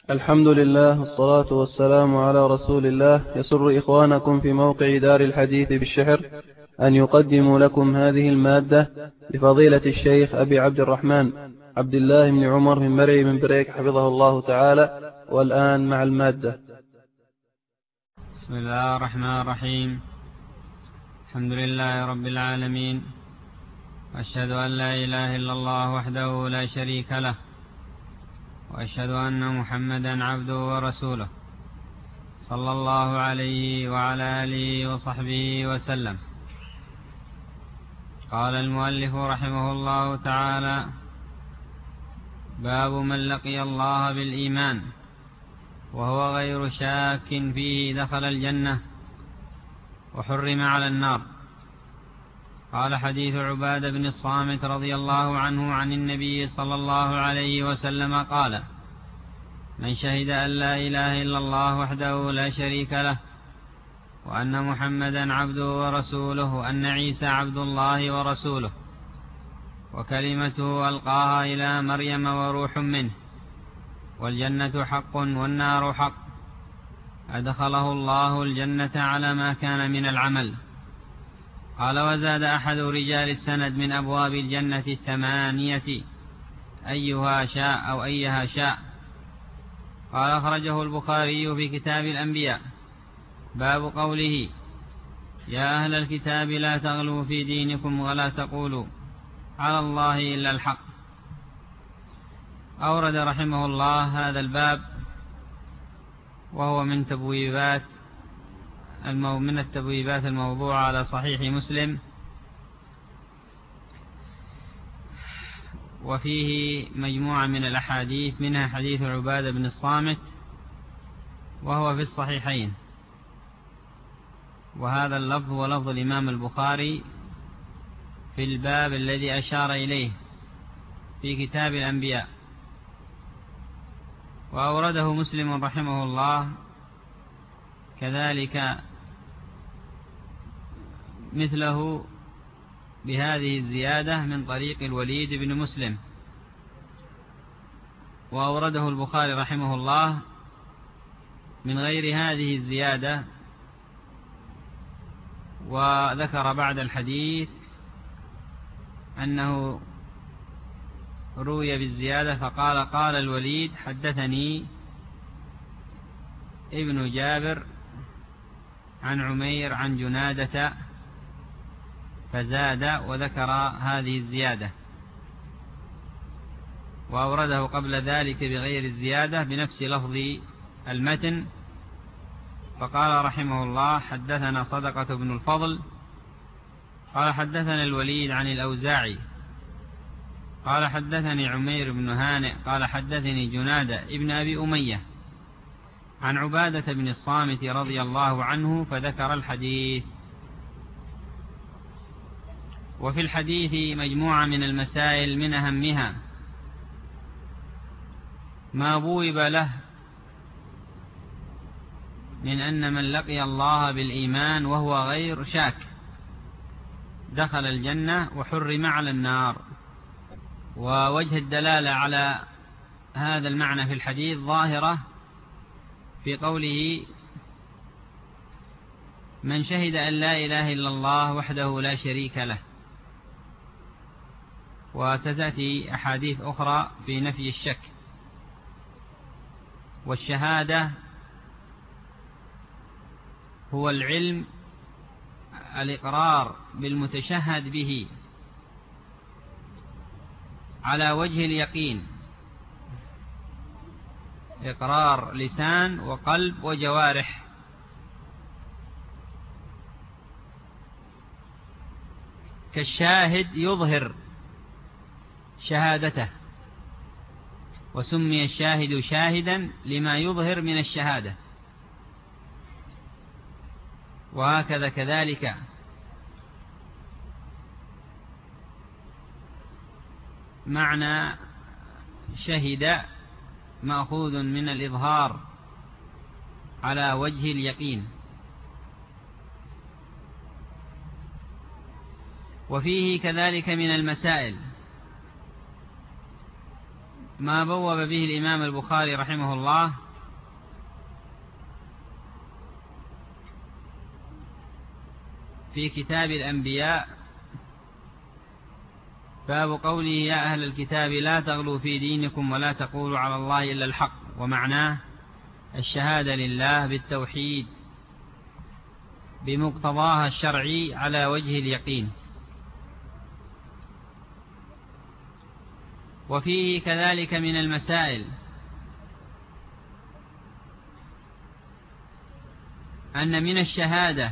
الحمد لله والصلاة والسلام على رسول الله. يسر إخوانكم في موقع دار الحديث بالشحر أن يقدموا لكم هذه المادة لفضيلة الشيخ أبي عبد الرحمن عبد الله بن عمر من مرعي من بريك حفظه الله تعالى. والآن مع المادة. بسم الله الرحمن الرحيم. الحمد لله رب العالمين، وأشهد أن لا إله إلا الله وحده لا شريك له، وأشهد أن محمدا عبده ورسوله صلى الله عليه وعلى آله وصحبه وسلم. قال المؤلف رحمه الله تعالى: باب من لقي الله بالإيمان وهو غير شاك فيه دخل الجنة وحرم على النار. قال: حديث عبادة بن الصامت رضي الله عنه عن النبي صلى الله عليه وسلم قال: من شهد أن لا إله إلا الله وحده لا شريك له، وأن محمدا عبده ورسوله، وأن عيسى عبد الله ورسوله، وكلمته ألقاها إلى مريم وروح منه، والجنة حق والنار حق، أدخله الله الجنة على ما كان من العمل. قال: وزاد أحد رجال السند من أبواب الجنة 8 أيها شاء أو أيها شاء. قال: أخرجه البخاري في كتاب الأنبياء. باب قوله: يا أهل الكتاب لا تغلوا في دينكم ولا تقولوا على الله إلا الحق. أورد رحمه الله هذا الباب، وهو من التبويبات الموضوعة على صحيح مسلم، وفيه مجموعة من الأحاديث، منها حديث عبادة بن الصامت وهو في الصحيحين، وهذا اللفظ هو لفظ الإمام البخاري في الباب الذي أشار إليه في كتاب الأنبياء. وأورده مسلم رحمه الله كذلك مثله بهذه الزيادة من طريق الوليد بن مسلم. وأورده البخاري رحمه الله من غير هذه الزيادة، وذكر بعد الحديث أنه روي بالزيادة فقال: قال الوليد: حدثني ابن جابر عن عمير عن جنادة، فزاد وذكر هذه الزيادة. وأورده قبل ذلك بغير الزيادة بنفس لفظ المتن، فقال رحمه الله: حدثنا صدقة بن الفضل قال حدثنا الوليد عن الأوزاعي قال حدثني عمير بن هانئ قال حدثني جنادة ابن أبي أمية عن عبادة بن الصامت رضي الله عنه، فذكر الحديث. وفي الحديث مجموعة من المسائل، من أهمها ما بوب له من أن من لقي الله بالإيمان وهو غير شاك دخل الجنة وحرم على النار. ووجه الدلالة على هذا المعنى في الحديث ظاهرة في قوله: من شهد أن لا إله إلا الله وحده لا شريك له. وستأتي أحاديث أخرى في نفي الشك. والشهادة هو العلم، الإقرار بالمتشهد به على وجه اليقين، إقرار لسان وقلب وجوارح. كالشاهد يظهر شهادته، وسمي الشاهد شاهدا لما يظهر من الشهادة. وهكذا كذلك معنى شهد مأخوذ من الإظهار على وجه اليقين. وفيه كذلك من المسائل ما بوب به الإمام البخاري رحمه الله في كتاب الأنبياء، باب قوله يا أهل الكتاب لا تغلوا في دينكم ولا تقولوا على الله إلا الحق، ومعناه الشهادة لله بالتوحيد بمقتضاها الشرعي على وجه اليقين. وفيه كذلك من المسائل أن من الشهادة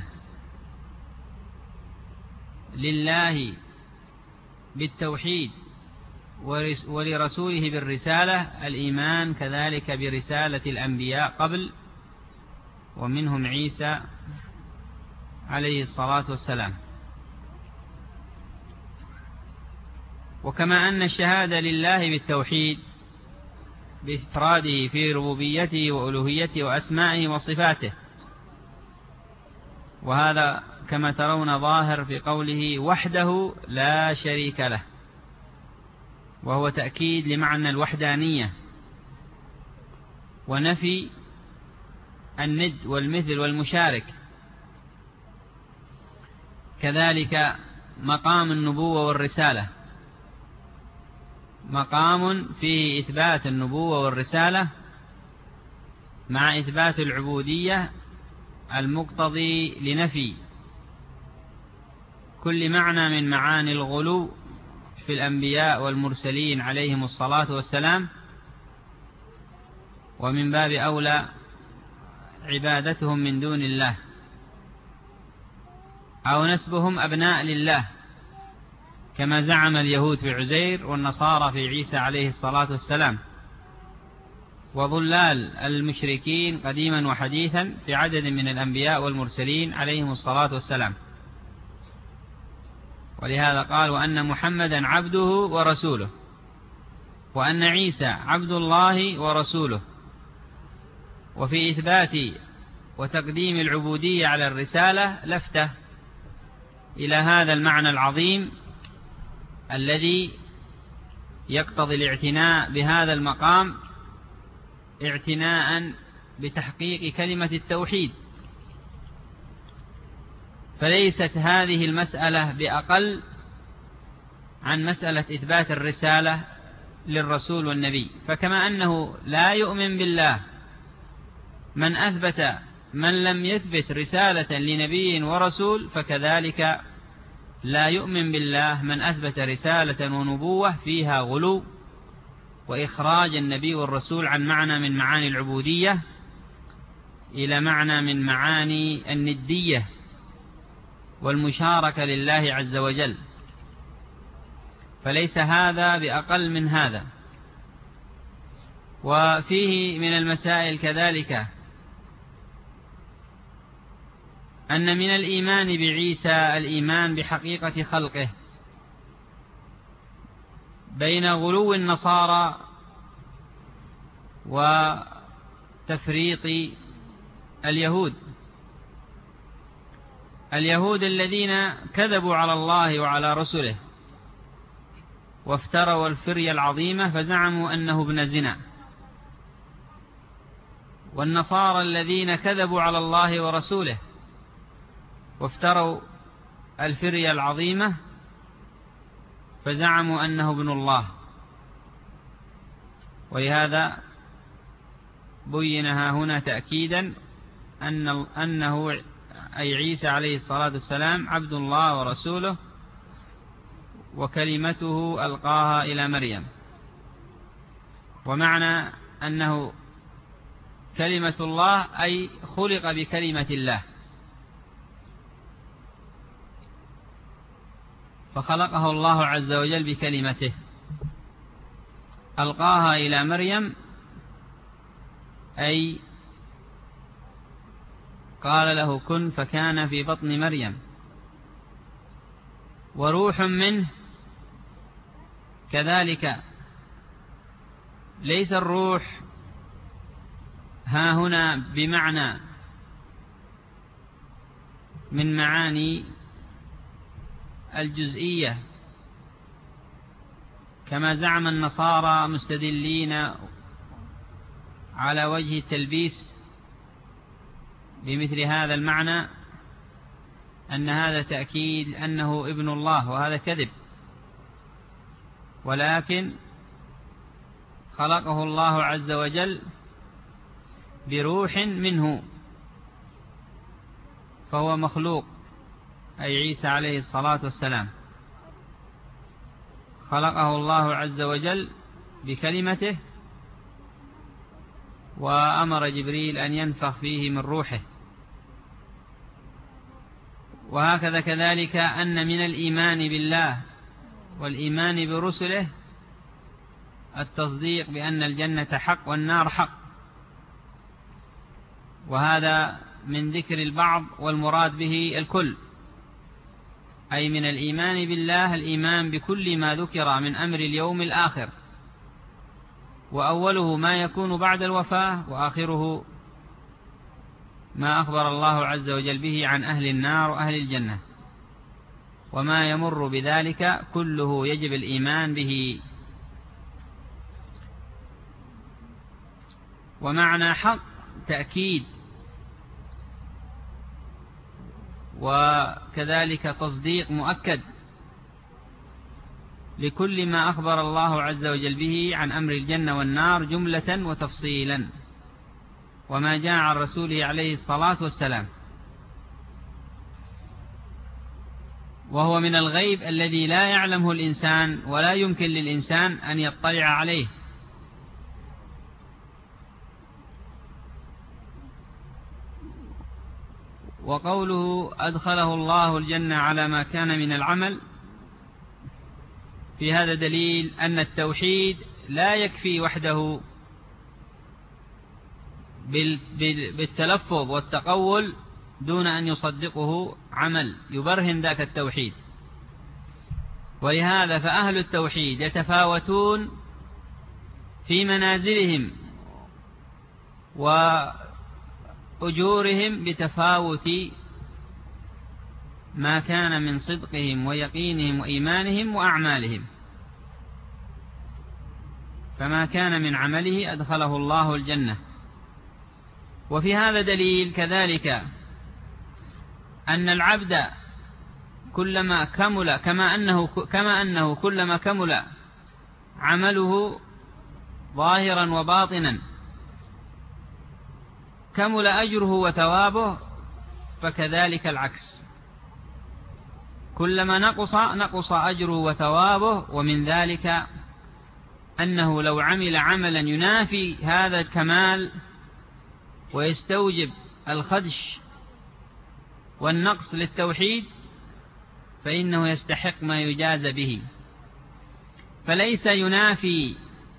لله بالتوحيد ولرسوله بالرسالة الإيمان كذلك برسالة الأنبياء قبل، ومنهم عيسى عليه الصلاة والسلام. وكما أن الشهادة لله بالتوحيد بإفراده في ربوبيته وألوهيته وأسمائه وصفاته، وهذا كما ترون ظاهر في قوله وحده لا شريك له، وهو تأكيد لمعنى الوحدانية ونفي الند والمثل والمشارك. كذلك مقام النبوة والرسالة، مقام فيه إثبات النبوة والرسالة مع إثبات العبودية المقتضي لنفي كل معنى من معاني الغلو في الأنبياء والمرسلين عليهم الصلاة والسلام، ومن باب أولى عبادتهم من دون الله أو نسبهم أبناء لله كما زعم اليهود في عزير والنصارى في عيسى عليه الصلاة والسلام، وضلال المشركين قديما وحديثا في عدد من الأنبياء والمرسلين عليهم الصلاة والسلام. ولهذا قال وأن محمدا عبده ورسوله، وأن عيسى عبد الله ورسوله. وفي إثبات وتقديم العبودية على الرسالة لفتة إلى هذا المعنى العظيم الذي يقتضي الاعتناء بهذا المقام اعتناء بتحقيق كلمة التوحيد. فليست هذه المسألة بأقل عن مسألة إثبات الرسالة للرسول والنبي. فكما أنه لا يؤمن بالله من لم يثبت رسالة لنبي ورسول، فكذلك لا يؤمن بالله من أثبت رسالة ونبوة فيها غلو وإخراج النبي والرسول عن معنى من معاني العبودية إلى معنى من معاني الندية والمشاركة لله عز وجل. فليس هذا بأقل من هذا. وفيه من المسائل كذلك أن من الإيمان بعيسى الإيمان بحقيقة خلقه، بين غلو النصارى وتفريط اليهود الذين كذبوا على الله وعلى رسله وافتروا الفرية العظيمة فزعموا أنه ابن زنا، والنصارى الذين كذبوا على الله ورسوله وافتروا الفرية العظيمة فزعموا أنه ابن الله. ولهذا بينها هنا تأكيدا أنه أي عيسى عليه الصلاة والسلام عبد الله ورسوله وكلمته ألقاها إلى مريم. ومعنى أنه كلمة الله أي خلق بكلمة الله، فخلقه الله عز وجل بكلمته ألقاها إلى مريم، أي قال له كن فكان في بطن مريم. وروح منه كذلك، ليس الروح ها هنا بمعنى من معاني الجزئية كما زعم النصارى مستدلين على وجه التلبيس بمثل هذا المعنى أن هذا تأكيد أنه ابن الله، وهذا كذب، ولكن خلقه الله عز وجل بروح منه، فهو مخلوق، أي عيسى عليه الصلاة والسلام خلقه الله عز وجل بكلمته، وأمر جبريل أن ينفخ فيه من روحه. وهكذا كذلك أن من الإيمان بالله والإيمان برسله التصديق بأن الجنة حق والنار حق، وهذا من ذكر البعض والمراد به الكل، أي من الإيمان بالله الإيمان بكل ما ذكر من أمر اليوم الآخر، وأوله ما يكون بعد الوفاة، وآخره ما أخبر الله عز وجل به عن أهل النار وأهل الجنة، وما يمر بذلك كله يجب الإيمان به. ومعنى حق تأكيد، وكذلك تصديق مؤكد لكل ما أخبر الله عز وجل به عن أمر الجنة والنار جملة وتفصيلا، وما جاء عن رسوله عليه الصلاة والسلام، وهو من الغيب الذي لا يعلمه الإنسان ولا يمكن للإنسان أن يطلع عليه. وقوله أدخله الله الجنة على ما كان من العمل، في هذا دليل أن التوحيد لا يكفي وحده بالتلفظ والتقول دون أن يصدقه عمل يبرهن ذاك التوحيد. ولهذا فأهل التوحيد يتفاوتون في منازلهم وأجورهم بتفاوت ما كان من صدقهم ويقينهم وإيمانهم وأعمالهم، فما كان من عمله أدخله الله الجنة. وفي هذا دليل كذلك أن العبد كلما كمل كما أنه كلما كمل عمله ظاهرا وباطنا كمل أجره وثوابه، فكذلك العكس، كلما نقص أجره وثوابه. ومن ذلك أنه لو عمل عملا ينافي هذا الكمال ويستوجب الخدش والنقص للتوحيد فإنه يستحق ما يجاز به، فليس ينافي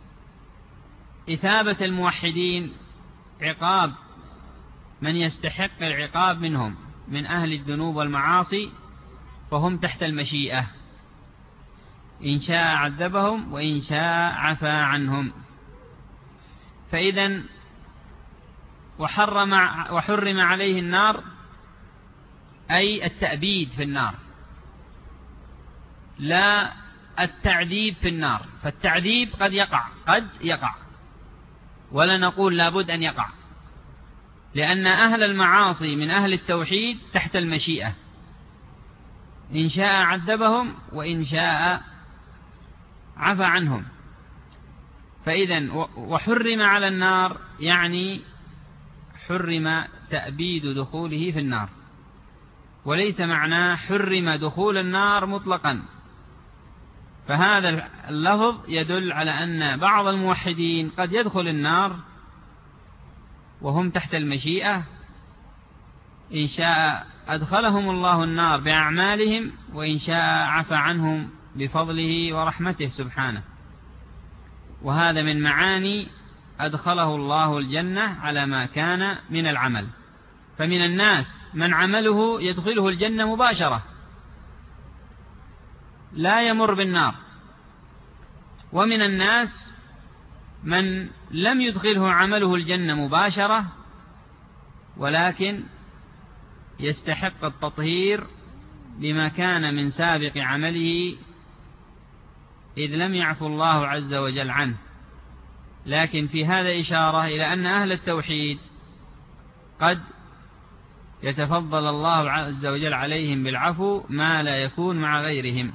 إثابة الموحدين عقاب من يستحق العقاب منهم من أهل الذنوب والمعاصي، فهم تحت المشيئة، إن شاء عذبهم وإن شاء عفى عنهم. فإذا وحرم عليه النار أي التأبيد في النار، لا التعذيب في النار، فالتعذيب قد يقع ولا نقول لابد أن يقع، لأن أهل المعاصي من أهل التوحيد تحت المشيئة، إن شاء عذبهم وإن شاء عفى عنهم. فإذا وحرم على النار يعني حرم تأبيد دخوله في النار، وليس معناه حرم دخول النار مطلقا. فهذا اللفظ يدل على أن بعض الموحدين قد يدخل النار وهم تحت المشيئة، إن شاء أدخلهم الله النار بأعمالهم وإن شاء عفى عنهم بفضله ورحمته سبحانه. وهذا من معاني أدخله الله الجنة على ما كان من العمل. فمن الناس من عمله يدخله الجنة مباشرة لا يمر بالنار، ومن الناس من لم يدخله عمله الجنة مباشرة ولكن يستحق التطهير بما كان من سابق عمله إذ لم يعفو الله عز وجل عنه. لكن في هذا إشارة إلى أن أهل التوحيد قد يتفضل الله عز وجل عليهم بالعفو ما لا يكون مع غيرهم،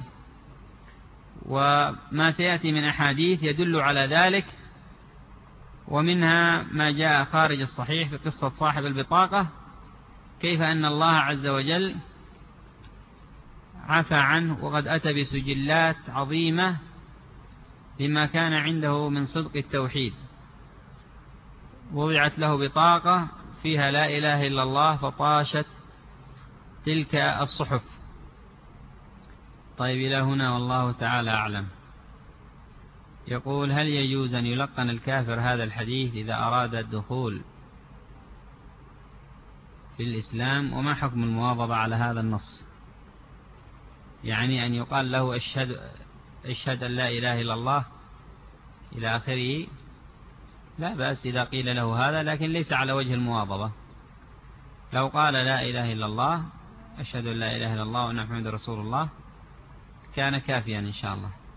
وما سيأتي من أحاديث يدل على ذلك، ومنها ما جاء خارج الصحيح في قصة صاحب البطاقة، كيف أن الله عز وجل عفى عنه وقد أتى بسجلات عظيمة لما كان عنده من صدق التوحيد. وضعت له بطاقة فيها لا إله إلا الله فطاشت تلك الصحف. طيب إلى هنا والله تعالى أعلم. يقول: هل يجوز أن يلقن الكافر هذا الحديث إذا أراد الدخول في الإسلام؟ وما حكم المواظبة على هذا النص؟ يعني أن يقال له اشهد أن لا إله إلا الله إلى آخره، لا بأس إذا قيل له هذا، لكن ليس على وجه المواظبة. لو قال لا إله إلا الله، أشهد أن لا إله إلا الله وأن محمد رسول الله، كان كافيا إن شاء الله.